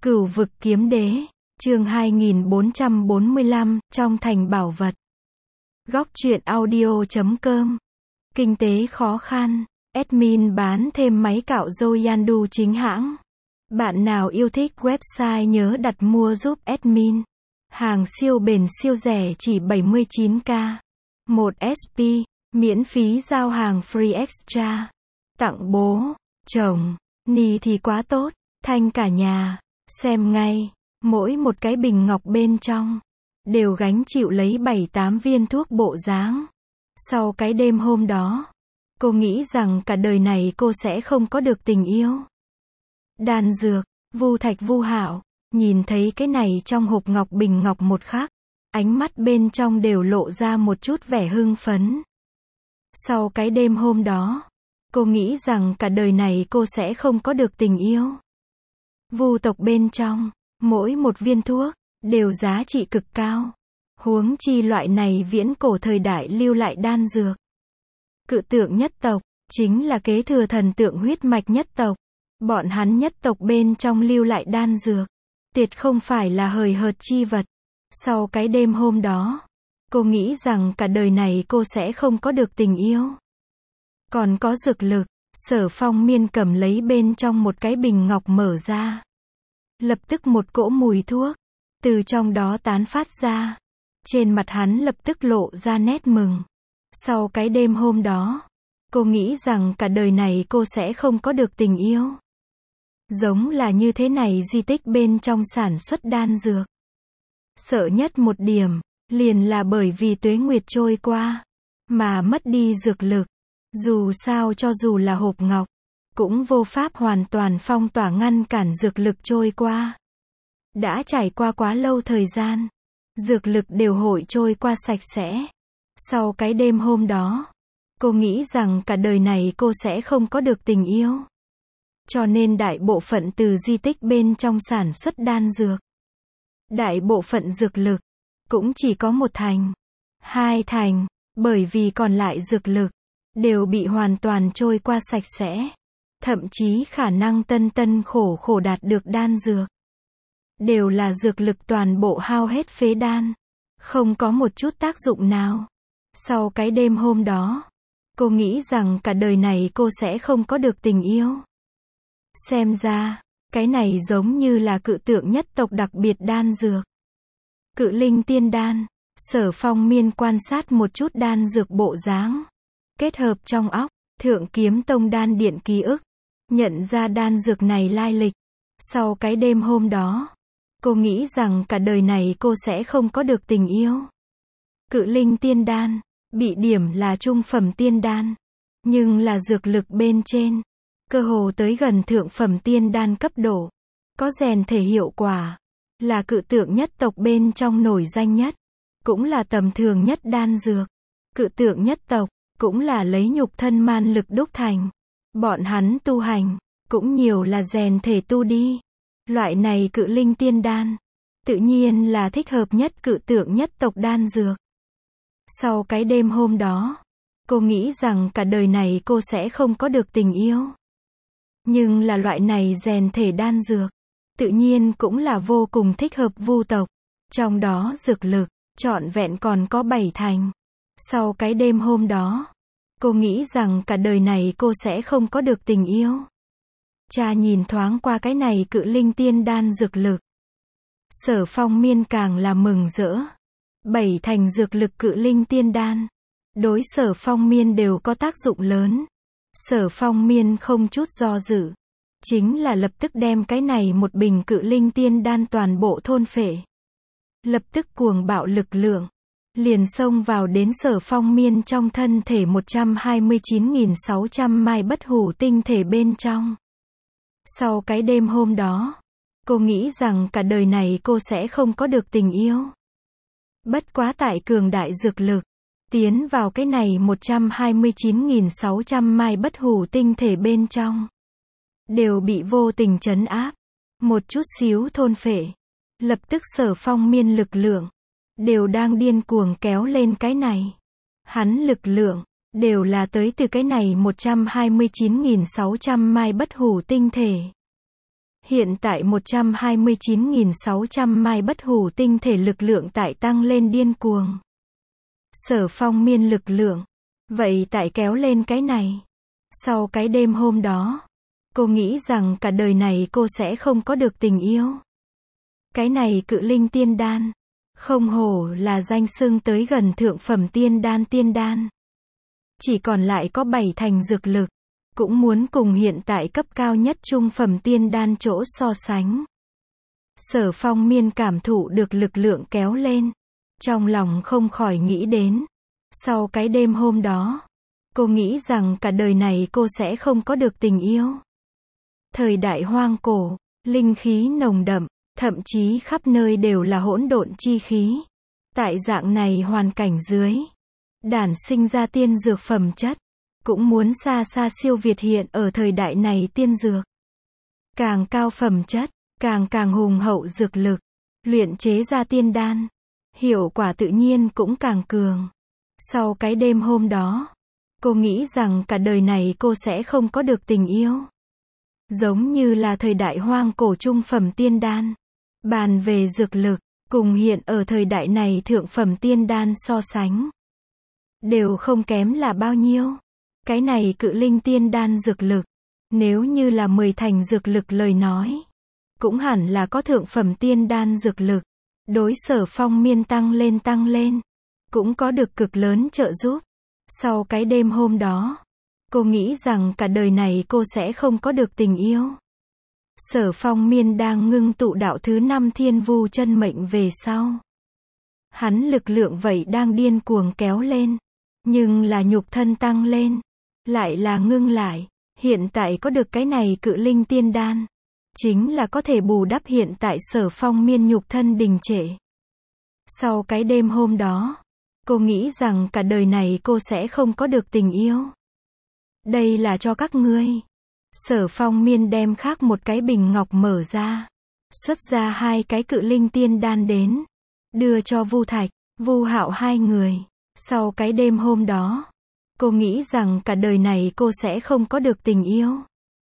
Cửu vực kiếm đế, chương 2445, trong thành bảo vật. Góc truyện audio.com. Kinh tế khó khăn, admin bán thêm máy cạo râu Yandu chính hãng. Bạn nào yêu thích website nhớ đặt mua giúp admin. Hàng siêu bền siêu rẻ chỉ 79k. 1 SP, miễn phí giao hàng free extra. Tặng bố, chồng, ni thì quá tốt, thanh cả nhà. Xem ngay, mỗi một cái bình ngọc bên trong đều gánh chịu lấy 7-8 viên thuốc bộ dáng. Sau cái đêm hôm đó, cô nghĩ rằng cả đời này cô sẽ không có được tình yêu. Đan dược, Vu Thạch Vu Hạo nhìn thấy cái này trong hộp ngọc bình ngọc một khắc, ánh mắt bên trong đều lộ ra một chút vẻ hưng phấn. Sau cái đêm hôm đó, cô nghĩ rằng cả đời này cô sẽ không có được tình yêu. Vu tộc bên trong, mỗi một viên thuốc đều giá trị cực cao. Huống chi loại này viễn cổ thời đại lưu lại đan dược. Cự tượng nhất tộc chính là kế thừa thần tượng huyết mạch nhất tộc. Bọn hắn nhất tộc bên trong lưu lại đan dược, tuyệt không phải là hời hợt chi vật. Sau cái đêm hôm đó, cô nghĩ rằng cả đời này cô sẽ không có được tình yêu. Còn có dược lực, Sở Phong Miên cầm lấy bên trong một cái bình ngọc mở ra. Lập tức một cỗ mùi thuốc từ trong đó tán phát ra. Trên mặt hắn lập tức lộ ra nét mừng. Sau cái đêm hôm đó, cô nghĩ rằng cả đời này cô sẽ không có được tình yêu. Giống là như thế này di tích bên trong sản xuất đan dược. Sợ nhất một điểm, liền là bởi vì tuế nguyệt trôi qua, mà mất đi dược lực. Dù sao cho dù là hộp ngọc, cũng vô pháp hoàn toàn phong tỏa ngăn cản dược lực trôi qua. Đã trải qua quá lâu thời gian, dược lực đều hội trôi qua sạch sẽ. Sau cái đêm hôm đó, cô nghĩ rằng cả đời này cô sẽ không có được tình yêu. Cho nên đại bộ phận từ di tích bên trong sản xuất đan dược. Đại bộ phận dược lực, cũng chỉ có 1 thành, 2 thành, bởi vì còn lại dược lực, đều bị hoàn toàn trôi qua sạch sẽ. Thậm chí khả năng tân khổ đạt được đan dược. Đều là dược lực toàn bộ hao hết phế đan. Không có một chút tác dụng nào. Sau cái đêm hôm đó, cô nghĩ rằng cả đời này cô sẽ không có được tình yêu. Xem ra, cái này giống như là cự tượng nhất tộc đặc biệt đan dược. Cự linh tiên đan. Sở Phong Miên quan sát một chút đan dược bộ dáng. Kết hợp trong óc, Thượng Kiếm Tông đan điện ký ức. Nhận ra đan dược này lai lịch. Sau cái đêm hôm đó, cô nghĩ rằng cả đời này cô sẽ không có được tình yêu. Cự linh tiên đan, bị điểm là trung phẩm tiên đan. Nhưng là dược lực bên trên, cơ hồ tới gần thượng phẩm tiên đan cấp độ. Có rèn thể hiệu quả. Là cự tượng nhất tộc bên trong nổi danh nhất. Cũng là tầm thường nhất đan dược. Cự tượng nhất tộc, cũng là lấy nhục thân man lực đúc thành. Bọn hắn tu hành, cũng nhiều là rèn thể tu đi. Loại này cự linh tiên đan, tự nhiên là thích hợp nhất cự tượng nhất tộc đan dược. Sau cái đêm hôm đó, cô nghĩ rằng cả đời này cô sẽ không có được tình yêu. Nhưng là loại này rèn thể đan dược, tự nhiên cũng là vô cùng thích hợp Vu tộc. Trong đó dược lực, trọn vẹn còn có 7 thành. Sau cái đêm hôm đó, cô nghĩ rằng cả đời này cô sẽ không có được tình yêu. Cha nhìn thoáng qua cái này cự linh tiên đan dược lực. Sở Phong Miên càng là mừng rỡ. 7 thành dược lực cự linh tiên đan. Đối Sở Phong Miên đều có tác dụng lớn. Sở Phong Miên không chút do dự. Chính là lập tức đem cái này một bình cự linh tiên đan toàn bộ thôn phệ. Lập tức cuồng bạo lực lượng. Liền xông vào đến Sở Phong Miên trong thân thể 129.600 mai bất hủ tinh thể bên trong. Sau cái đêm hôm đó, cô nghĩ rằng cả đời này cô sẽ không có được tình yêu. Bất quá tại cường đại dược lực, tiến vào cái này 129.600 mai bất hủ tinh thể bên trong. Đều bị vô tình trấn áp. Một chút xíu thôn phệ. Lập tức Sở Phong Miên lực lượng đều đang điên cuồng kéo lên cái này. Hắn lực lượng đều là tới từ cái này 129.600 mai bất hủ tinh thể. Hiện tại 129.600 mai bất hủ tinh thể lực lượng tại tăng lên điên cuồng. Sở Phong Miên lực lượng. Vậy tại kéo lên cái này. Sau cái đêm hôm đó, cô nghĩ rằng cả đời này cô sẽ không có được tình yêu. Cái này cự linh tiên đan. Không hổ là danh xưng tới gần thượng phẩm tiên đan. Chỉ còn lại có 7 thành dược lực. Cũng muốn cùng hiện tại cấp cao nhất trung phẩm tiên đan chỗ so sánh. Sở Phong Miên cảm thụ được lực lượng kéo lên. Trong lòng không khỏi nghĩ đến. Sau cái đêm hôm đó, cô nghĩ rằng cả đời này cô sẽ không có được tình yêu. Thời đại hoang cổ, linh khí nồng đậm, thậm chí khắp nơi đều là hỗn độn chi khí. Tại dạng này hoàn cảnh dưới, đản sinh ra tiên dược phẩm chất, cũng muốn xa xa siêu việt hiện ở thời đại này tiên dược. Càng cao phẩm chất, càng hùng hậu dược lực, luyện chế ra tiên đan, hiệu quả tự nhiên cũng càng cường. Sau cái đêm hôm đó, cô nghĩ rằng cả đời này cô sẽ không có được tình yêu. Giống như là thời đại hoang cổ trung phẩm tiên đan. Bàn về dược lực, cùng hiện ở thời đại này thượng phẩm tiên đan so sánh. Đều không kém là bao nhiêu. Cái này cự linh tiên đan dược lực. Nếu như là 10 thành dược lực lời nói. Cũng hẳn là có thượng phẩm tiên đan dược lực. Đối Sở Phong Miên tăng lên. Cũng có được cực lớn trợ giúp. Sau cái đêm hôm đó, cô nghĩ rằng cả đời này cô sẽ không có được tình yêu. Sở Phong Miên đang ngưng tụ đạo thứ 5 thiên vu chân mệnh về sau. Hắn lực lượng vậy đang điên cuồng kéo lên. Nhưng là nhục thân tăng lên. Lại là ngưng lại. Hiện tại có được cái này cự linh tiên đan. Chính là có thể bù đắp hiện tại Sở Phong Miên nhục thân đình trệ. Sau cái đêm hôm đó, cô nghĩ rằng cả đời này cô sẽ không có được tình yêu. Đây là cho các ngươi. Sở Phong Miên đem khác một cái bình ngọc mở ra. Xuất ra 2 cái cự linh tiên đan đến. Đưa cho Vu Thạch, Vu Hạo 2 người. Sau cái đêm hôm đó, cô nghĩ rằng cả đời này cô sẽ không có được tình yêu.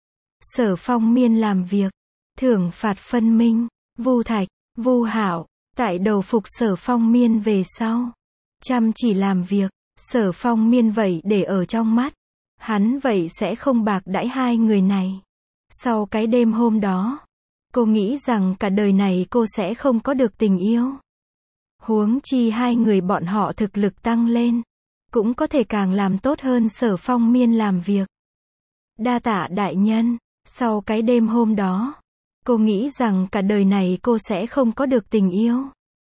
Sở Phong Miên làm việc. Thưởng phạt phân minh. Vu Thạch, Vu Hạo, tại đầu phục Sở Phong Miên về sau. Chăm chỉ làm việc. Sở Phong Miên vậy để ở trong mắt. Hắn vậy sẽ không bạc đãi 2 người này. Sau cái đêm hôm đó, cô nghĩ rằng cả đời này cô sẽ không có được tình yêu. Huống chi 2 người bọn họ thực lực tăng lên, cũng có thể càng làm tốt hơn Sở Phong Miên làm việc. Đa tạ đại nhân. Sau cái đêm hôm đó, cô nghĩ rằng cả đời này cô sẽ không có được tình yêu.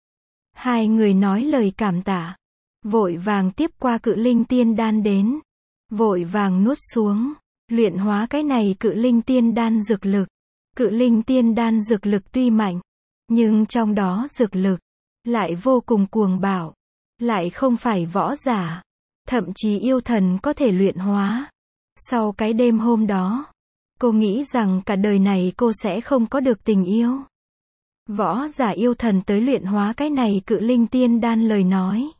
2 người nói lời cảm tạ, vội vàng tiếp qua cự linh tiên đan đến. Vội vàng nuốt xuống, luyện hóa cái này cự linh tiên đan dược lực. Cự linh tiên đan dược lực tuy mạnh, nhưng trong đó dược lực lại vô cùng cuồng bạo, lại không phải võ giả, thậm chí yêu thần có thể luyện hóa. Sau cái đêm hôm đó, cô nghĩ rằng cả đời này cô sẽ không có được tình yêu. Võ giả yêu thần tới luyện hóa cái này cự linh tiên đan lời nói.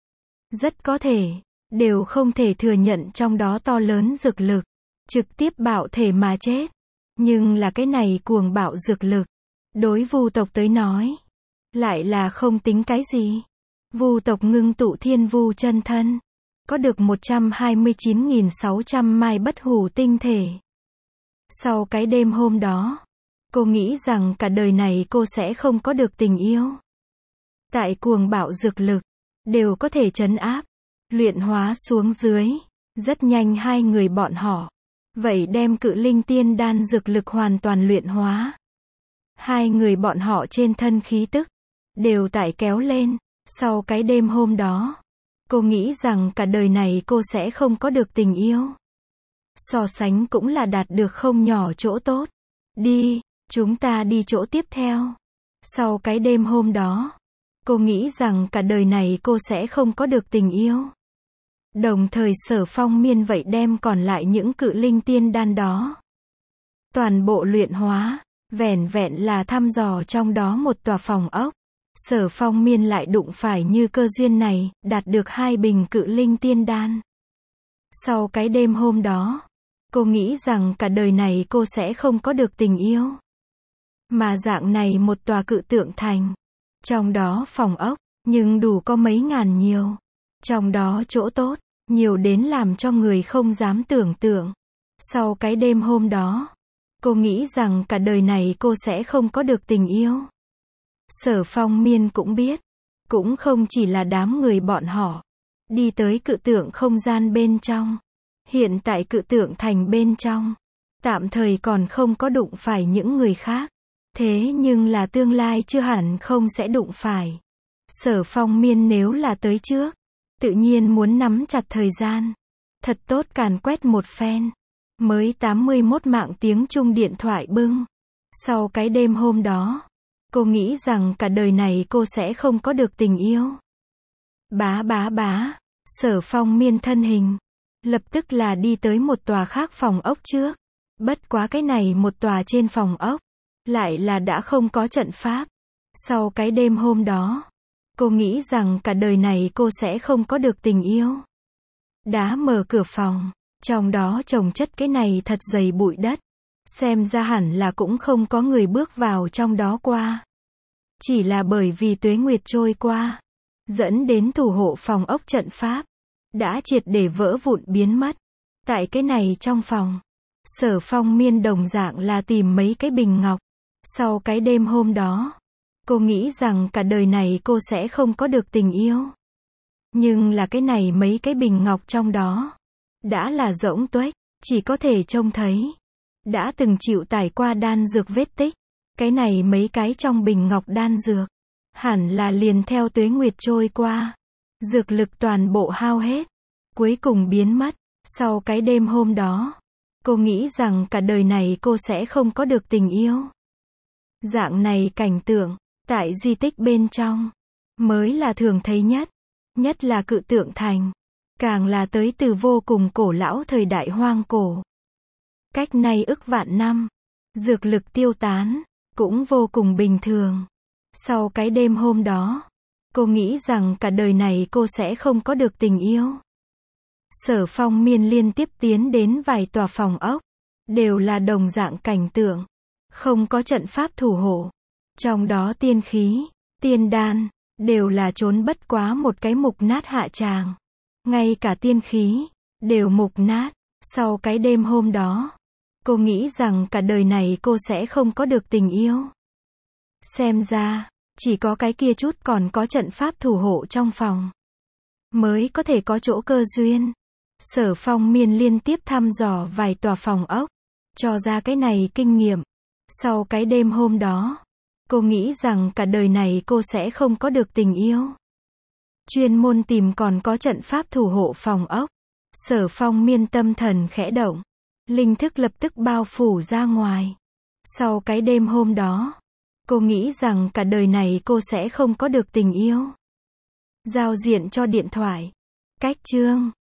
Rất có thể đều không thể thừa nhận trong đó to lớn dược lực, trực tiếp bạo thể mà chết. Nhưng là cái này cuồng bạo dược lực, đối Vu tộc tới nói, lại là không tính cái gì. Vu tộc ngưng tụ thiên vu chân thân, có được 129.600 mai bất hủ tinh thể. Sau cái đêm hôm đó, cô nghĩ rằng cả đời này cô sẽ không có được tình yêu. Tại cuồng bạo dược lực, đều có thể trấn áp, luyện hóa xuống dưới. Rất nhanh 2 người bọn họ, vậy đem cự linh tiên đan dược lực hoàn toàn luyện hóa. 2 người bọn họ trên thân khí tức, đều tại kéo lên. Sau cái đêm hôm đó, cô nghĩ rằng cả đời này cô sẽ không có được tình yêu. So sánh cũng là đạt được không nhỏ chỗ tốt. Đi, chúng ta đi chỗ tiếp theo. Sau cái đêm hôm đó, cô nghĩ rằng cả đời này cô sẽ không có được tình yêu. Đồng thời Sở Phong Miên vậy đem còn lại những cự linh tiên đan đó toàn bộ luyện hóa, vẻn vẹn là thăm dò trong đó một tòa phòng ốc. Sở Phong Miên lại đụng phải như cơ duyên này, đạt được 2 bình cự linh tiên đan. Sau cái đêm hôm đó, cô nghĩ rằng cả đời này cô sẽ không có được tình yêu. Mà dạng này một tòa cự tượng thành. Trong đó phòng ốc, nhưng đủ có mấy ngàn nhiều. Trong đó chỗ tốt, nhiều đến làm cho người không dám tưởng tượng. Sau cái đêm hôm đó, cô nghĩ rằng cả đời này cô sẽ không có được tình yêu. Sở Phong Miên cũng biết, cũng không chỉ là đám người bọn họ. Đi tới cự tượng không gian bên trong. Hiện tại cự tượng thành bên trong, tạm thời còn không có đụng phải những người khác. Thế nhưng là tương lai chưa hẳn không sẽ đụng phải. Sở Phong Miên nếu là tới trước, tự nhiên muốn nắm chặt thời gian. Thật tốt càn quét một phen. Mới 81 mạng tiếng chuông điện thoại bưng. Sau cái đêm hôm đó, cô nghĩ rằng cả đời này cô sẽ không có được tình yêu. Bá bá bá, Sở Phong Miên thân hình lập tức là đi tới một tòa khác phòng ốc trước. Bất quá cái này một tòa trên phòng ốc, lại là đã không có trận pháp. Sau cái đêm hôm đó, cô nghĩ rằng cả đời này cô sẽ không có được tình yêu. Đã mở cửa phòng, trong đó chồng chất cái này thật dày bụi đất. Xem ra hẳn là cũng không có người bước vào trong đó qua. Chỉ là bởi vì tuế nguyệt trôi qua, dẫn đến thủ hộ phòng ốc trận pháp đã triệt để vỡ vụn biến mất. Tại cái này trong phòng, Sở Phong Miên đồng dạng là tìm mấy cái bình ngọc. Sau cái đêm hôm đó, cô nghĩ rằng cả đời này cô sẽ không có được tình yêu. Nhưng là cái này mấy cái bình ngọc trong đó, đã là rỗng tuếch, chỉ có thể trông thấy. Đã từng chịu tải qua đan dược vết tích. Cái này mấy cái trong bình ngọc đan dược, hẳn là liền theo tuế nguyệt trôi qua. Dược lực toàn bộ hao hết, cuối cùng biến mất. Sau cái đêm hôm đó, cô nghĩ rằng cả đời này cô sẽ không có được tình yêu. Dạng này cảnh tượng, tại di tích bên trong, mới là thường thấy nhất. Nhất là cự tượng thành, càng là tới từ vô cùng cổ lão thời đại hoang cổ. Cách nay ức vạn năm, dược lực tiêu tán, cũng vô cùng bình thường. Sau cái đêm hôm đó, cô nghĩ rằng cả đời này cô sẽ không có được tình yêu. Sở Phong Miên liên tiếp tiến đến vài tòa phòng ốc, đều là đồng dạng cảnh tượng, không có trận pháp thủ hộ. Trong đó tiên khí, tiên đan, đều là trốn bất quá một cái mục nát hạ tràng. Ngay cả tiên khí, đều mục nát. Sau cái đêm hôm đó, cô nghĩ rằng cả đời này cô sẽ không có được tình yêu. Xem ra, chỉ có cái kia chút còn có trận pháp thủ hộ trong phòng, mới có thể có chỗ cơ duyên. Sở Phong Miên liên tiếp thăm dò vài tòa phòng ốc, cho ra cái này kinh nghiệm. Sau cái đêm hôm đó, cô nghĩ rằng cả đời này cô sẽ không có được tình yêu. Chuyên môn tìm còn có trận pháp thủ hộ phòng ốc. Sở Phong Miên tâm thần khẽ động, linh thức lập tức bao phủ ra ngoài. Sau cái đêm hôm đó, cô nghĩ rằng cả đời này cô sẽ không có được tình yêu. Giao diện cho điện thoại. Cách chương